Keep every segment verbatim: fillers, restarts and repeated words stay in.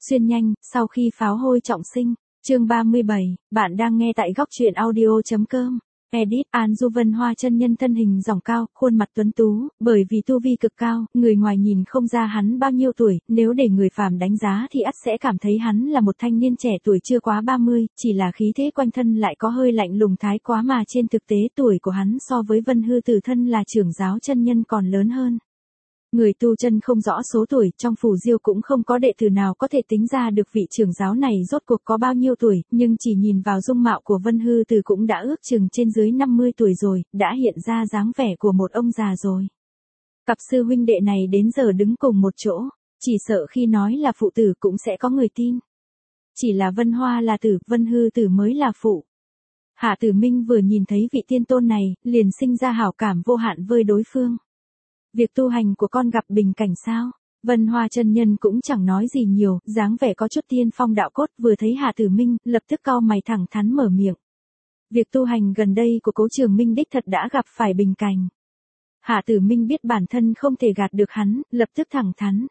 Xuyên nhanh, sau khi pháo hôi trọng sinh. Chương ba mươi bảy, bạn đang nghe tại góc truyện audio chấm com. Edit, An Du Vân Hoa chân nhân thân hình dỏng cao, khuôn mặt tuấn tú, bởi vì tu vi cực cao, người ngoài nhìn không ra hắn bao nhiêu tuổi, nếu để người phàm đánh giá thì ắt sẽ cảm thấy hắn là một thanh niên trẻ tuổi chưa quá ba mươi, chỉ là khí thế quanh thân lại có hơi lạnh lùng thái quá mà trên thực tế tuổi của hắn so với Vân Hư Tử thân là trưởng giáo chân nhân còn lớn hơn. Người tu chân không rõ số tuổi, trong Phù Diêu cũng không có đệ tử nào có thể tính ra được vị trưởng giáo này rốt cuộc có bao nhiêu tuổi, nhưng chỉ nhìn vào dung mạo của Vân Hư Tử cũng đã ước chừng trên dưới năm mươi tuổi rồi, đã hiện ra dáng vẻ của một ông già rồi. Cặp sư huynh đệ này đến giờ đứng cùng một chỗ, chỉ sợ khi nói là phụ tử cũng sẽ có người tin. Chỉ là Vân Hoa là tử, Vân Hư Tử mới là phụ. Hạ Tử Minh vừa nhìn thấy vị tiên tôn này, liền sinh ra hảo cảm vô hạn với đối phương. Việc tu hành của con gặp bình cảnh sao? Vân Hoa chân nhân cũng chẳng nói gì nhiều, dáng vẻ có chút tiên phong đạo cốt, vừa thấy Hạ Tử Minh, lập tức cau mày thẳng thắn mở miệng. Việc tu hành gần đây của Cố Trường Minh đích thật đã gặp phải bình cảnh. Hạ Tử Minh biết bản thân không thể gạt được hắn, lập tức thẳng thắn.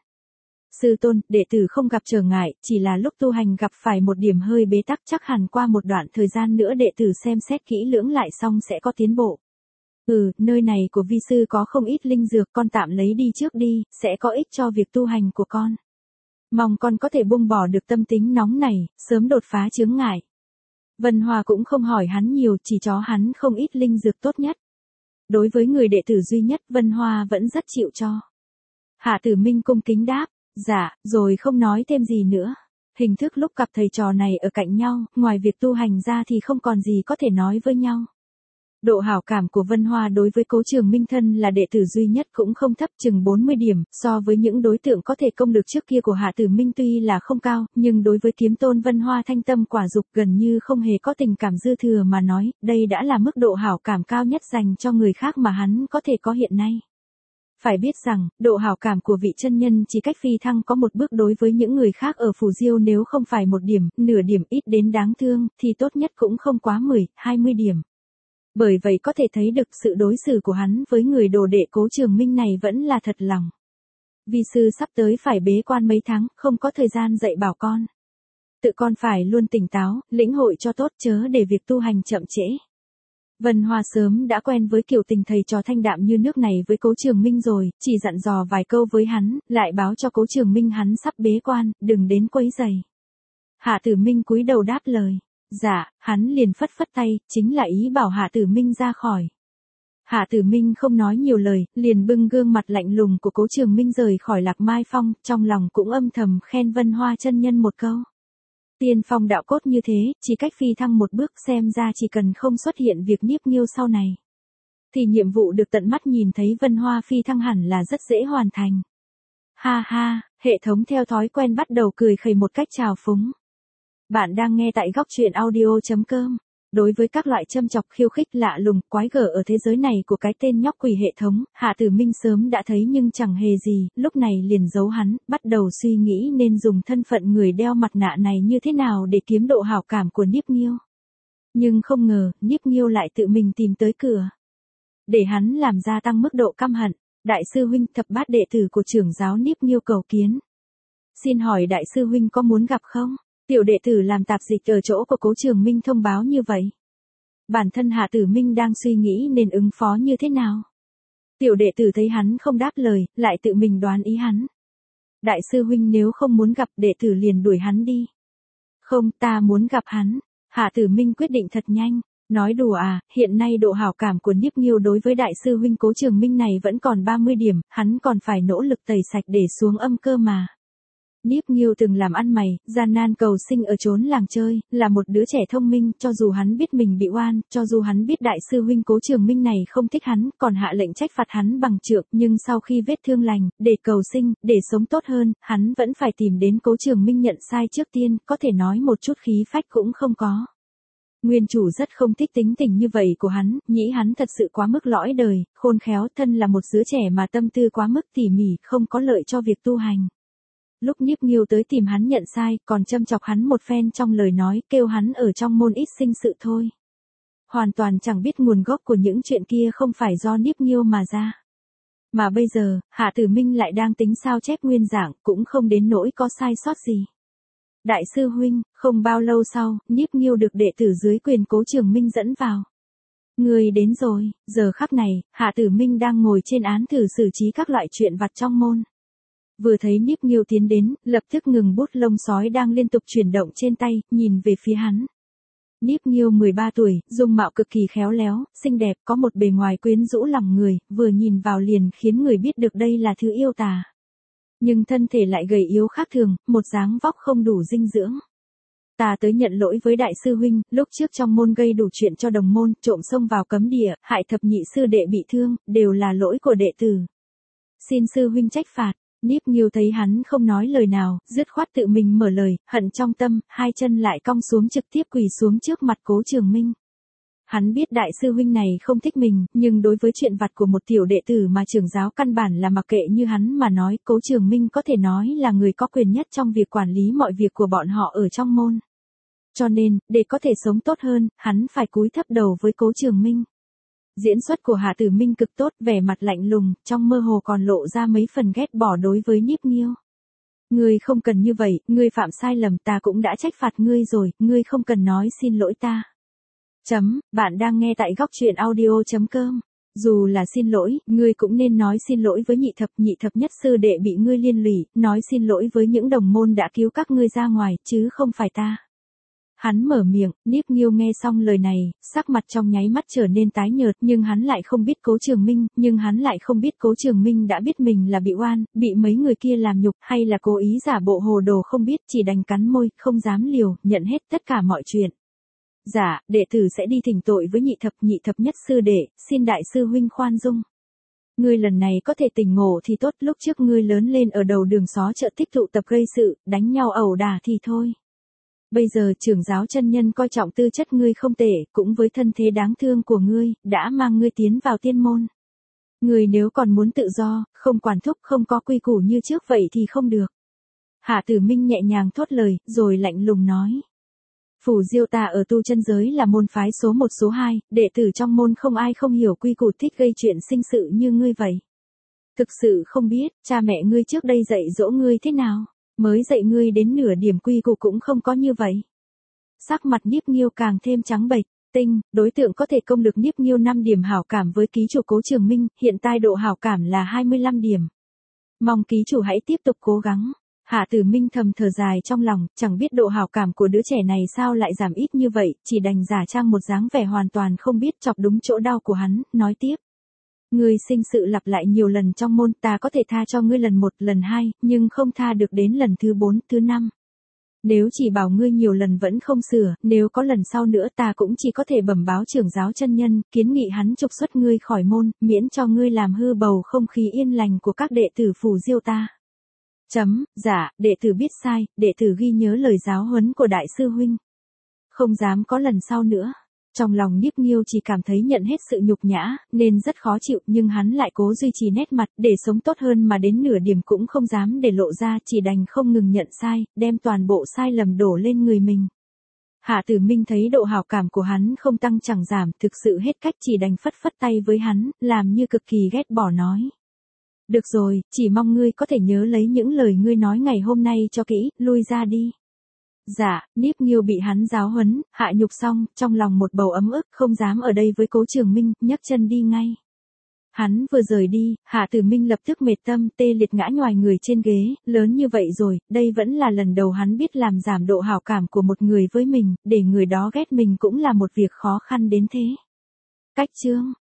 Sư tôn, đệ tử không gặp trở ngại, chỉ là lúc tu hành gặp phải một điểm hơi bế tắc, chắc hẳn qua một đoạn thời gian nữa đệ tử xem xét kỹ lưỡng lại xong sẽ có tiến bộ. Ừ, nơi này của vi sư có không ít linh dược, con tạm lấy đi trước đi, sẽ có ích cho việc tu hành của con. Mong con có thể buông bỏ được tâm tính nóng này, sớm đột phá chướng ngại. Vân Hoa cũng không hỏi hắn nhiều, chỉ cho hắn không ít linh dược tốt nhất. Đối với người đệ tử duy nhất, Vân Hoa vẫn rất chịu cho. Hạ Tử Minh cung kính đáp, dạ, rồi không nói thêm gì nữa. Hình thức lúc cặp thầy trò này ở cạnh nhau, ngoài việc tu hành ra thì không còn gì có thể nói với nhau. Độ hảo cảm của Vân Hoa đối với Cố Trường Minh thân là đệ tử duy nhất cũng không thấp, chừng bốn mươi điểm, so với những đối tượng có thể công lực trước kia của Hạ Tử Minh tuy là không cao, nhưng đối với kiếm tôn Vân Hoa thanh tâm quả dục gần như không hề có tình cảm dư thừa mà nói, đây đã là mức độ hảo cảm cao nhất dành cho người khác mà hắn có thể có hiện nay. Phải biết rằng, độ hảo cảm của vị chân nhân chỉ cách phi thăng có một bước, đối với những người khác ở Phù Diêu nếu không phải một điểm, nửa điểm ít đến đáng thương, thì tốt nhất cũng không quá mười, hai mươi điểm. Bởi vậy có thể thấy được sự đối xử của hắn với người đồ đệ Cố Trường Minh này vẫn là thật lòng. Vi sư sắp tới phải bế quan mấy tháng, không có thời gian dạy bảo con. Tự con phải luôn tỉnh táo, lĩnh hội cho tốt chớ để việc tu hành chậm trễ. Vân Hoa sớm đã quen với kiểu tình thầy trò thanh đạm như nước này với Cố Trường Minh rồi, chỉ dặn dò vài câu với hắn, lại báo cho Cố Trường Minh hắn sắp bế quan, đừng đến quấy rầy. Hạ Tử Minh cúi đầu đáp lời. Dạ, hắn liền phất phất tay, chính là ý bảo Hạ Tử Minh ra khỏi. Hạ Tử Minh không nói nhiều lời, liền bưng gương mặt lạnh lùng của Cố Trường Minh rời khỏi Lạc Mai Phong, trong lòng cũng âm thầm khen Vân Hoa chân nhân một câu. Tiên phong đạo cốt như thế, chỉ cách phi thăng một bước, xem ra chỉ cần không xuất hiện việc nhiếp nghiêu sau này, thì nhiệm vụ được tận mắt nhìn thấy Vân Hoa phi thăng hẳn là rất dễ hoàn thành. Ha ha, hệ thống theo thói quen bắt đầu cười khẩy một cách trào phúng. Bạn đang nghe tại góc truyện audio chấm com. Đối với các loại châm chọc khiêu khích lạ lùng, quái gở ở thế giới này của cái tên nhóc quỷ hệ thống, Hạ Tử Minh sớm đã thấy nhưng chẳng hề gì, lúc này liền giấu hắn, bắt đầu suy nghĩ nên dùng thân phận người đeo mặt nạ này như thế nào để kiếm độ hảo cảm của Niếp Nghiêu. Nhưng không ngờ, Niếp Nghiêu lại tự mình tìm tới cửa. Để hắn làm gia tăng mức độ căm hận, đại sư huynh thập bát đệ tử của trưởng giáo Niếp Nghiêu cầu kiến. Xin hỏi đại sư huynh có muốn gặp không? Tiểu đệ tử làm tạp dịch ở chỗ của Cố Trường Minh thông báo như vậy. Bản thân Hạ Tử Minh đang suy nghĩ nên ứng phó như thế nào. Tiểu đệ tử thấy hắn không đáp lời, lại tự mình đoán ý hắn. Đại sư huynh nếu không muốn gặp, đệ tử liền đuổi hắn đi. Không, ta muốn gặp hắn. Hạ Tử Minh quyết định thật nhanh. Nói đùa à, hiện nay độ hảo cảm của Niếp Nghiêu đối với đại sư huynh Cố Trường Minh này vẫn còn ba mươi điểm, hắn còn phải nỗ lực tẩy sạch để xuống âm cơ mà. Niếp Nghiêu từng làm ăn mày, gian nan cầu sinh ở chốn làng chơi, là một đứa trẻ thông minh, cho dù hắn biết mình bị oan, cho dù hắn biết đại sư huynh Cố Trường Minh này không thích hắn, còn hạ lệnh trách phạt hắn bằng trượng, nhưng sau khi vết thương lành, để cầu sinh, để sống tốt hơn, hắn vẫn phải tìm đến Cố Trường Minh nhận sai trước tiên, có thể nói một chút khí phách cũng không có. Nguyên chủ rất không thích tính tình như vậy của hắn, nghĩ hắn thật sự quá mức lõi đời, khôn khéo, thân là một đứa trẻ mà tâm tư quá mức tỉ mỉ, không có lợi cho việc tu hành. Lúc Niếp Nghiêu tới tìm hắn nhận sai, còn châm chọc hắn một phen trong lời nói, kêu hắn ở trong môn ít sinh sự thôi. Hoàn toàn chẳng biết nguồn gốc của những chuyện kia không phải do Niếp Nghiêu mà ra. Mà bây giờ, Hạ Tử Minh lại đang tính sao chép nguyên dạng, cũng không đến nỗi có sai sót gì. Đại sư huynh, không bao lâu sau, Nhiếp Nghiêu được đệ tử dưới quyền Cố Trường Minh dẫn vào. Người đến rồi, giờ khắc này, Hạ Tử Minh đang ngồi trên án thử xử trí các loại chuyện vặt trong môn. Vừa thấy Nhiếp Nghiêu tiến đến, lập tức ngừng bút lông sói đang liên tục chuyển động trên tay, nhìn về phía hắn. Nhiếp Nghiêu mười ba tuổi, dung mạo cực kỳ khéo léo, xinh đẹp, có một bề ngoài quyến rũ lòng người, vừa nhìn vào liền khiến người biết được đây là thứ yêu tà. Nhưng thân thể lại gầy yếu khác thường, một dáng vóc không đủ dinh dưỡng. Ta tới nhận lỗi với đại sư huynh, lúc trước trong môn gây đủ chuyện cho đồng môn, trộm xông vào cấm địa, hại thập nhị sư đệ bị thương, đều là lỗi của đệ tử. Xin sư huynh trách phạt. Nhiếp Nghiêu thấy hắn không nói lời nào, dứt khoát tự mình mở lời, hận trong tâm, hai chân lại cong xuống trực tiếp quỳ xuống trước mặt Cố Trường Minh. Hắn biết đại sư huynh này không thích mình, nhưng đối với chuyện vặt của một tiểu đệ tử mà trưởng giáo căn bản là mặc kệ như hắn mà nói, Cố Trường Minh có thể nói là người có quyền nhất trong việc quản lý mọi việc của bọn họ ở trong môn. Cho nên, để có thể sống tốt hơn, hắn phải cúi thấp đầu với Cố Trường Minh. Diễn xuất của Hạ Tử Minh cực tốt, vẻ mặt lạnh lùng, trong mơ hồ còn lộ ra mấy phần ghét bỏ đối với Nhiếp Nghiêu. Ngươi không cần như vậy, ngươi phạm sai lầm, ta cũng đã trách phạt ngươi rồi, ngươi không cần nói xin lỗi ta. Chấm, bạn đang nghe tại góc truyện audio chấm com. Dù là xin lỗi, ngươi cũng nên nói xin lỗi với nhị thập, nhị thập nhất sư đệ bị ngươi liên lụy, nói xin lỗi với những đồng môn đã cứu các ngươi ra ngoài, chứ không phải ta. Hắn mở miệng, Nhiếp Nghiêu nghe xong lời này, sắc mặt trong nháy mắt trở nên tái nhợt, nhưng hắn lại không biết Cố Trường Minh, nhưng hắn lại không biết Cố Trường Minh đã biết mình là bị oan, bị mấy người kia làm nhục, hay là cố ý giả bộ hồ đồ không biết, chỉ đành cắn môi, không dám liều, nhận hết tất cả mọi chuyện. Dạ, đệ tử sẽ đi thỉnh tội với nhị thập, nhị thập nhất sư đệ, xin đại sư huynh khoan dung. Ngươi lần này có thể tỉnh ngộ thì tốt, lúc trước ngươi lớn lên ở đầu đường xó chợ tích tụ tập gây sự, đánh nhau ẩu đả thì thôi. Bây giờ trưởng giáo chân nhân coi trọng tư chất ngươi không tệ, cũng với thân thế đáng thương của ngươi, đã mang ngươi tiến vào tiên môn. Ngươi nếu còn muốn tự do, không quản thúc, không có quy củ như trước vậy thì không được. Hạ Tử Minh nhẹ nhàng thốt lời, rồi lạnh lùng nói. Phủ Diêu ta ở tu chân giới là môn phái số một số hai, đệ tử trong môn không ai không hiểu quy củ, thích gây chuyện sinh sự như ngươi vậy. Thực sự không biết, cha mẹ ngươi trước đây dạy dỗ ngươi thế nào? Mới dạy ngươi đến nửa điểm quy củ cũng không có như vậy. Sắc mặt Nhiếp Nghiêu càng thêm trắng bệch, tinh, đối tượng có thể công được Nhiếp Nghiêu năm điểm hảo cảm với ký chủ Cố Trường Minh, hiện tại độ hảo cảm là hai mươi lăm điểm. Mong ký chủ hãy tiếp tục cố gắng. Hạ Tử Minh thầm thở dài trong lòng, chẳng biết độ hảo cảm của đứa trẻ này sao lại giảm ít như vậy, chỉ đành giả trang một dáng vẻ hoàn toàn không biết, chọc đúng chỗ đau của hắn, nói tiếp. Ngươi sinh sự lặp lại nhiều lần trong môn, ta có thể tha cho ngươi lần một, lần hai, nhưng không tha được đến lần thứ bốn, thứ năm. Nếu chỉ bảo ngươi nhiều lần vẫn không sửa, nếu có lần sau nữa ta cũng chỉ có thể bẩm báo trưởng giáo chân nhân, kiến nghị hắn trục xuất ngươi khỏi môn, miễn cho ngươi làm hư bầu không khí yên lành của các đệ tử Phủ Diêu ta. Chấm, dạ, đệ tử biết sai, đệ tử ghi nhớ lời giáo huấn của đại sư huynh. Không dám có lần sau nữa. Trong lòng Nhiếp Nghiêu chỉ cảm thấy nhận hết sự nhục nhã, nên rất khó chịu, nhưng hắn lại cố duy trì nét mặt, để sống tốt hơn mà đến nửa điểm cũng không dám để lộ ra, chỉ đành không ngừng nhận sai, đem toàn bộ sai lầm đổ lên người mình. Hạ Tử Minh thấy độ hảo cảm của hắn không tăng chẳng giảm, thực sự hết cách, chỉ đành phất phất tay với hắn, làm như cực kỳ ghét bỏ nói. Được rồi, chỉ mong ngươi có thể nhớ lấy những lời ngươi nói ngày hôm nay cho kỹ, lui ra đi. Dạ, Nhiếp Nghiêu bị hắn giáo huấn, hạ nhục xong, trong lòng một bầu ấm ức, không dám ở đây với Cố Trường Minh, nhấc chân đi ngay. Hắn vừa rời đi, Hạ Tử Minh lập tức mệt tâm, tê liệt ngã nhoài người trên ghế, lớn như vậy rồi, đây vẫn là lần đầu hắn biết làm giảm độ hảo cảm của một người với mình, để người đó ghét mình cũng là một việc khó khăn đến thế. Cách chương